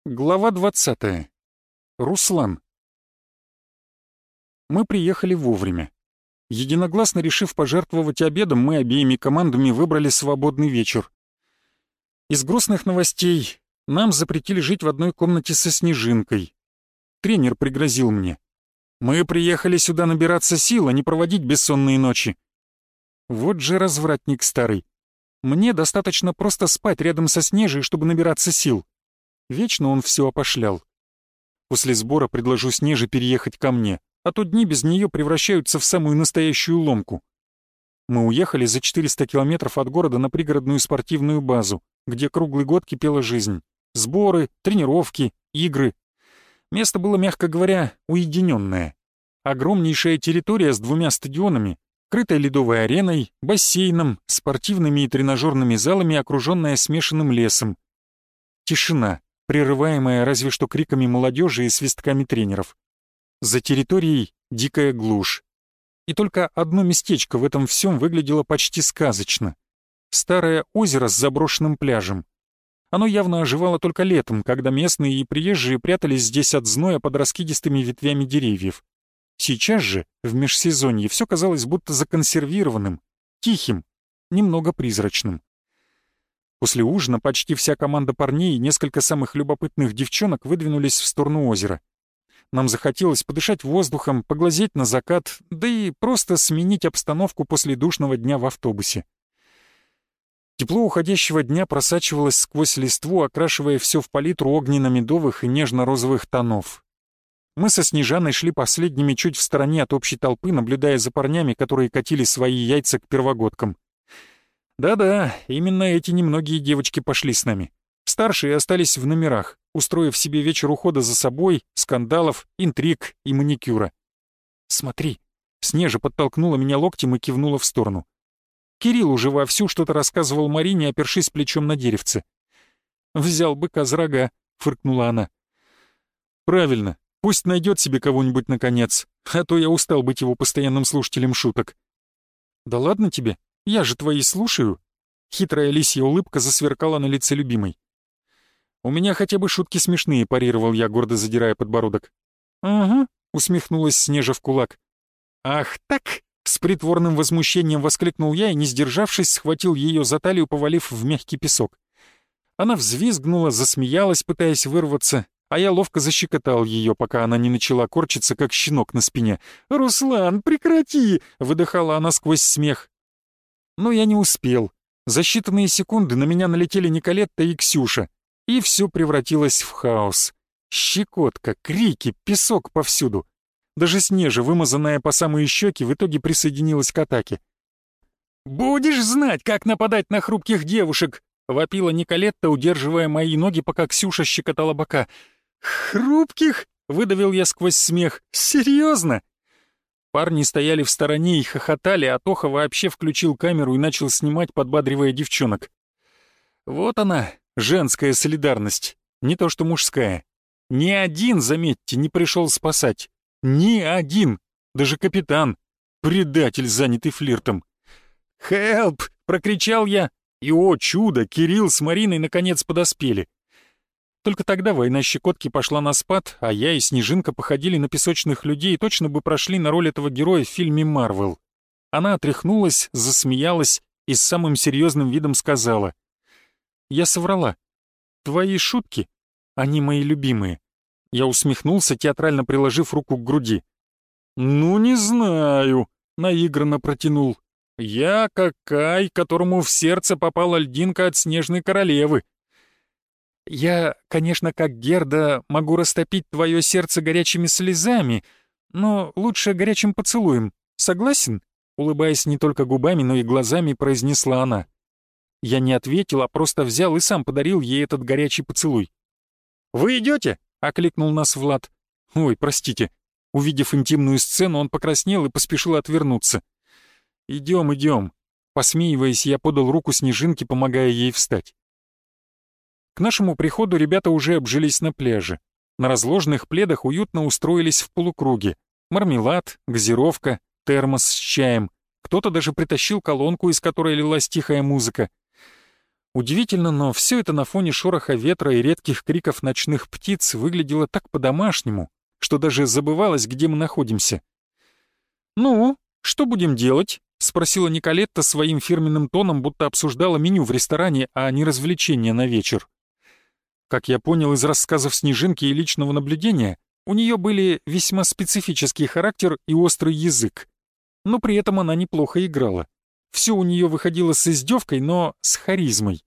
Глава 20. Руслан. Мы приехали вовремя. Единогласно решив пожертвовать обедом, мы обеими командами выбрали свободный вечер. Из грустных новостей: нам запретили жить в одной комнате со Снежинкой. Тренер пригрозил мне: «Мы приехали сюда набираться сил, а не проводить бессонные ночи». Вот же развратник старый. Мне достаточно просто спать рядом со Снежей, чтобы набираться сил. Вечно он все опошлял. После сбора предложу Снеже переехать ко мне, а то дни без нее превращаются в самую настоящую ломку. Мы уехали за 400 километров от города на пригородную спортивную базу, где круглый год кипела жизнь. Сборы, тренировки, игры. Место было, мягко говоря, уединенное. Огромнейшая территория с 2 стадионами, крытой ледовой ареной, бассейном, спортивными и тренажерными залами, окруженная смешанным лесом. Тишина, прерываемая разве что криками молодежи и свистками тренеров. За территорией дикая глушь. И только одно местечко в этом всем выглядело почти сказочно. Старое озеро с заброшенным пляжем. Оно явно оживало только летом, когда местные и приезжие прятались здесь от зноя под раскидистыми ветвями деревьев. Сейчас же, в межсезонье, все казалось будто законсервированным, тихим, немного призрачным. После ужина почти вся команда парней и несколько самых любопытных девчонок выдвинулись в сторону озера. Нам захотелось подышать воздухом, поглазеть на закат, да и просто сменить обстановку после душного дня в автобусе. Тепло уходящего дня просачивалось сквозь листву, окрашивая все в палитру огненно-медовых и нежно-розовых тонов. Мы со Снежаной шли последними чуть в стороне от общей толпы, наблюдая за парнями, которые катили свои яйца к первогодкам. Да-да, именно эти немногие девочки пошли с нами. Старшие остались в номерах, устроив себе вечер ухода за собой, скандалов, интриг и маникюра. «Смотри!» — Снежа подтолкнула меня локтем и кивнула в сторону. Кирилл уже вовсю что-то рассказывал Марине, опершись плечом на деревце. «Взял быка за рога», — фыркнула она. «Правильно, пусть найдет себе кого-нибудь наконец, а то я устал быть его постоянным слушателем шуток». «Да ладно тебе, я же твои слушаю». Хитрая лисья улыбка засверкала на лице любимой. «У меня хотя бы шутки смешные», — парировал я, гордо задирая подбородок. «Ага», — усмехнулась Снежа в кулак. «Ах так!» — с притворным возмущением воскликнул я и, не сдержавшись, схватил ее за талию, повалив в мягкий песок. Она взвизгнула, засмеялась, пытаясь вырваться, а я ловко защекотал ее, пока она не начала корчиться, как щенок на спине. «Руслан, прекрати!» — выдыхала она сквозь смех. Но я не успел. За считанные секунды на меня налетели Николетта и Ксюша, и все превратилось в хаос. Щекотка, крики, песок повсюду. Даже Снежа, вымазанная по самые щеки, в итоге присоединилась к атаке. «Будешь знать, как нападать на хрупких девушек!» — вопила Николетта, удерживая мои ноги, пока Ксюша щекотала бока. «Хрупких?» — выдавил я сквозь смех. «Серьезно?» Парни стояли в стороне и хохотали, а Тоха вообще включил камеру и начал снимать, подбадривая девчонок. Вот она, женская солидарность, не то что мужская. Ни один, заметьте, не пришел спасать. Ни один, даже капитан, предатель, занятый флиртом. «Хелп!» — прокричал я, и, о чудо, Кирилл с Мариной наконец подоспели. Только тогда война щекотки пошла на спад, а я и Снежинка походили на песочных людей и точно бы прошли на роль этого героя в фильме «Марвел». Она отряхнулась, засмеялась и с самым серьезным видом сказала: «Я соврала. Твои шутки, они мои любимые». Я усмехнулся, театрально приложив руку к груди. «Ну, не знаю», — наигранно протянул. «Я как Кай, которому в сердце попала льдинка от снежной королевы». «Я, конечно, как Герда, могу растопить твое сердце горячими слезами, но лучше горячим поцелуем. Согласен?» Улыбаясь не только губами, но и глазами, произнесла она. Я не ответил, а просто взял и сам подарил ей этот горячий поцелуй. «Вы идете?» — окликнул нас Влад. «Ой, простите». Увидев интимную сцену, он покраснел и поспешил отвернуться. «Идем, идем». Посмеиваясь, я подал руку Снежинке, помогая ей встать. К нашему приходу ребята уже обжились на пляже. На разложенных пледах уютно устроились в полукруге. Мармелад, газировка, термос с чаем. Кто-то даже притащил колонку, из которой лилась тихая музыка. Удивительно, но все это на фоне шороха ветра и редких криков ночных птиц выглядело так по-домашнему, что даже забывалось, где мы находимся. «Ну, что будем делать?» — спросила Николетта своим фирменным тоном, будто обсуждала меню в ресторане, а не развлечения на вечер. Как я понял из рассказов Снежинки и личного наблюдения, у нее были весьма специфический характер и острый язык. Но при этом она неплохо играла. Все у нее выходило с издевкой, но с харизмой.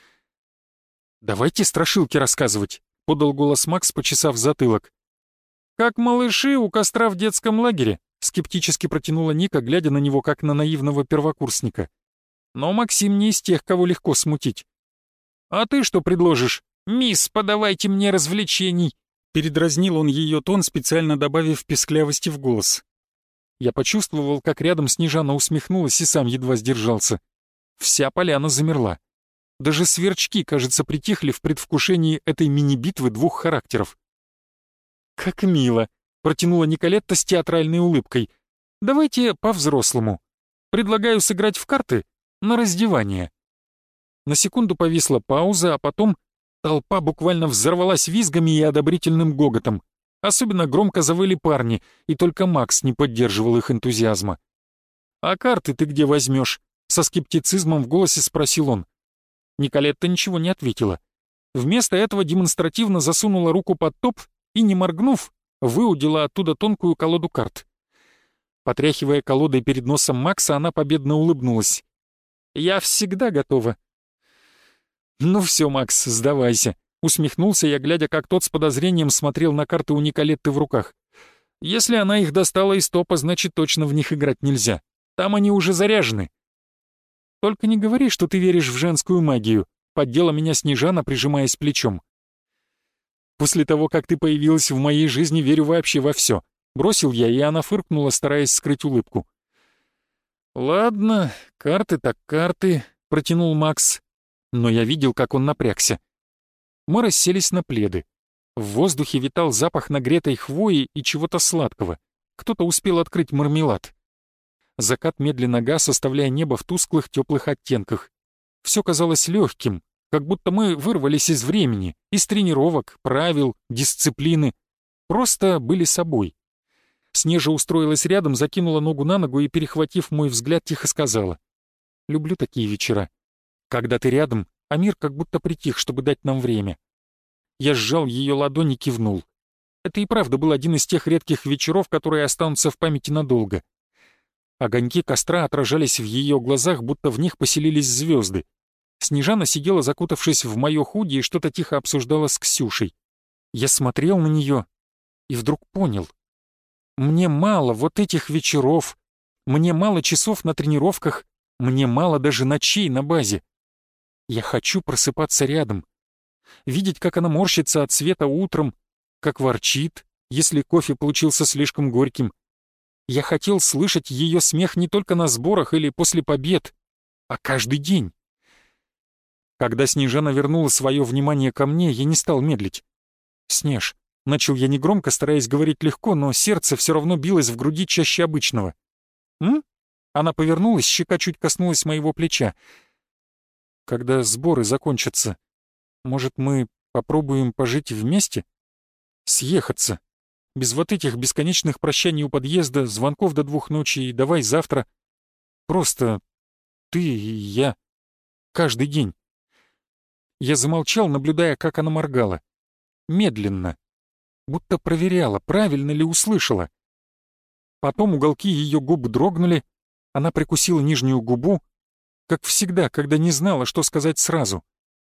«Давайте страшилки рассказывать», — подал голос Макс, почесав затылок. «Как малыши у костра в детском лагере», — скептически протянула Ника, глядя на него, как на наивного первокурсника. Но Максим не из тех, кого легко смутить. «А ты что предложишь? Мисс, подавайте мне развлечений!» Передразнил он ее тон, специально добавив песклявости в голос. Я почувствовал, как рядом Снежана усмехнулась и сам едва сдержался. Вся поляна замерла. Даже сверчки, кажется, притихли в предвкушении этой мини-битвы двух характеров. «Как мило!» — протянула Николетта с театральной улыбкой. «Давайте по-взрослому. Предлагаю сыграть в карты на раздевание». На секунду повисла пауза, а потом толпа буквально взорвалась визгами и одобрительным гоготом. Особенно громко завыли парни, и только Макс не поддерживал их энтузиазма. «А карты ты где возьмешь?» — со скептицизмом в голосе спросил он. Николетта ничего не ответила. Вместо этого демонстративно засунула руку под топ и, не моргнув, выудила оттуда тонкую колоду карт. Потряхивая колодой перед носом Макса, она победно улыбнулась. «Я всегда готова». «Ну все, Макс, сдавайся», — усмехнулся я, глядя, как тот с подозрением смотрел на карты у Николетты в руках. «Если она их достала из топа, значит, точно в них играть нельзя. Там они уже заряжены». «Только не говори, что ты веришь в женскую магию», — поддела меня Снежана, прижимаясь плечом. «После того, как ты появилась в моей жизни, верю вообще во все», — бросил я, и она фыркнула, стараясь скрыть улыбку. «Ладно, карты так карты», — протянул Макс. Но я видел, как он напрягся. Мы расселись на пледы. В воздухе витал запах нагретой хвои и чего-то сладкого. Кто-то успел открыть мармелад. Закат медленно гас, оставляя небо в тусклых теплых оттенках. Все казалось легким, как будто мы вырвались из времени, из тренировок, правил, дисциплины. Просто были собой. Снежа устроилась рядом, закинула ногу на ногу и, перехватив мой взгляд, тихо сказала: «Люблю такие вечера. Когда ты рядом, а мир как будто притих, чтобы дать нам время». Я сжал ее ладонь и кивнул. Это и правда был один из тех редких вечеров, которые останутся в памяти надолго. Огоньки костра отражались в ее глазах, будто в них поселились звезды. Снежана сидела, закутавшись в мое худи, и что-то тихо обсуждала с Ксюшей. Я смотрел на нее и вдруг понял. Мне мало вот этих вечеров, мне мало часов на тренировках, мне мало даже ночей на базе. Я хочу просыпаться рядом, видеть, как она морщится от света утром, как ворчит, если кофе получился слишком горьким. Я хотел слышать ее смех не только на сборах или после побед, а каждый день. Когда Снежана вернула свое внимание ко мне, я не стал медлить. «Снеж», — начал я негромко, стараясь говорить легко, но сердце все равно билось в груди чаще обычного. «М?» Она повернулась, щека чуть коснулась моего плеча. «Когда сборы закончатся, может, мы попробуем пожить вместе? Съехаться? Без вот этих бесконечных прощаний у подъезда, звонков до 2 ночи и давай завтра. Просто ты и я. Каждый день». Я замолчал, наблюдая, как она моргала. Медленно. Будто проверяла, правильно ли услышала. Потом уголки ее губ дрогнули, она прикусила нижнюю губу, как всегда, когда не знала, что сказать сразу.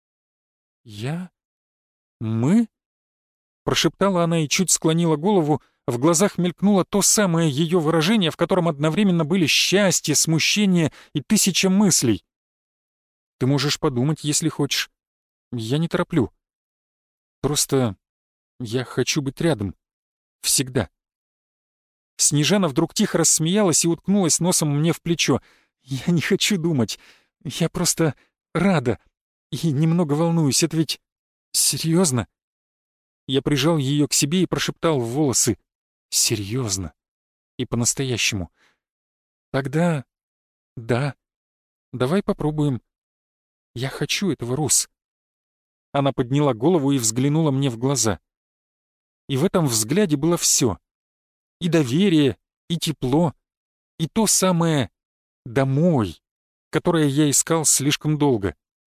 «Я? Мы?» Прошептала она и чуть склонила голову, в глазах мелькнуло то самое ее выражение, в котором одновременно были счастье, смущение и 1000 мыслей. «Ты можешь подумать, если хочешь. Я не тороплю. Просто я хочу быть рядом. Всегда». Снежана вдруг тихо рассмеялась и уткнулась носом мне в плечо. «Я не хочу думать. Я просто рада. И немного волнуюсь. Это ведь серьезно?» Я прижал ее к себе и прошептал в волосы: «Серьезно. И по-настоящему. Тогда да. Давай попробуем. Я хочу этого, Рус». Она подняла голову и взглянула мне в глаза. И в этом взгляде было все. И доверие, и тепло, и то самое «домой», которое я искал слишком долго.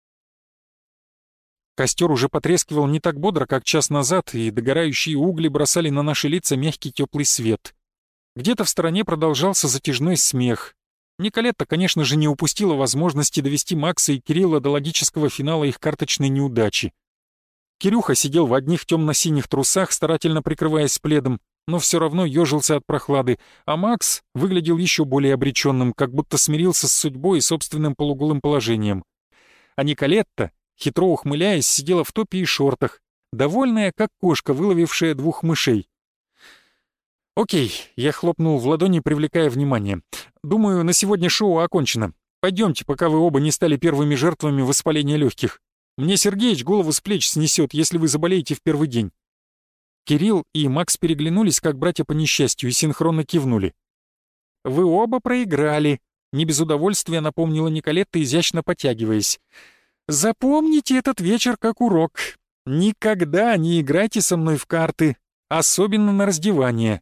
Костер уже потрескивал не так бодро, как час назад, и догорающие угли бросали на наши лица мягкий теплый свет. Где-то в стороне продолжался затяжной смех. Николетта, конечно же, не упустила возможности довести Макса и Кирилла до логического финала их карточной неудачи. Кирюха сидел в одних темно-синих трусах, старательно прикрываясь пледом, но все равно ежился от прохлады, а Макс выглядел еще более обреченным, как будто смирился с судьбой и собственным полуголым положением. А Николетта, хитро ухмыляясь, сидела в топе и шортах, довольная, как кошка, выловившая двух мышей. «Окей», — я хлопнул в ладони, привлекая внимание. «Думаю, на сегодня шоу окончено. Пойдемте, пока вы оба не стали первыми жертвами воспаления легких. Мне Сергеич голову с плеч снесет, если вы заболеете в первый день». Кирилл и Макс переглянулись, как братья по несчастью, и синхронно кивнули. «Вы оба проиграли», — не без удовольствия напомнила Николетта, изящно потягиваясь. «Запомните этот вечер как урок. Никогда не играйте со мной в карты, особенно на раздевание».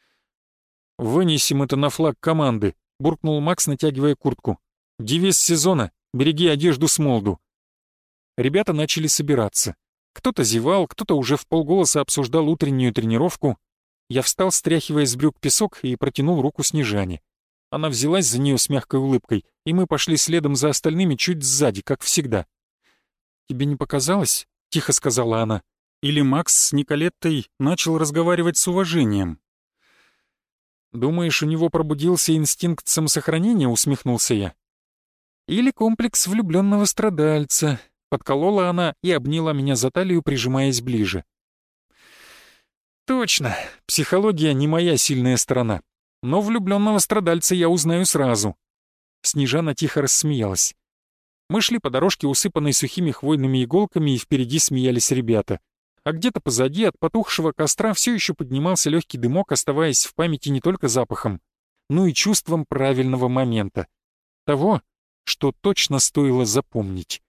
«Вынесем это на флаг команды», — буркнул Макс, натягивая куртку. «Девиз сезона — береги одежду с молоду». Ребята начали собираться. Кто-то зевал, кто-то уже вполголоса обсуждал утреннюю тренировку. Я встал, стряхивая с брюк песок, и протянул руку Снежане. Она взялась за нее с мягкой улыбкой, и мы пошли следом за остальными чуть сзади, как всегда. «Тебе не показалось?» — тихо сказала она. Или Макс с Николеттой начал разговаривать с уважением. «Думаешь, у него пробудился инстинкт самосохранения?» — усмехнулся я. «Или комплекс влюбленного страдальца», — подколола она и обняла меня за талию, прижимаясь ближе. «Точно, психология не моя сильная сторона, но влюбленного страдальца я узнаю сразу». Снежана тихо рассмеялась. Мы шли по дорожке, усыпанной сухими хвойными иголками, и впереди смеялись ребята. А где-то позади от потухшего костра все еще поднимался легкий дымок, оставаясь в памяти не только запахом, но и чувством правильного момента. Того, что точно стоило запомнить.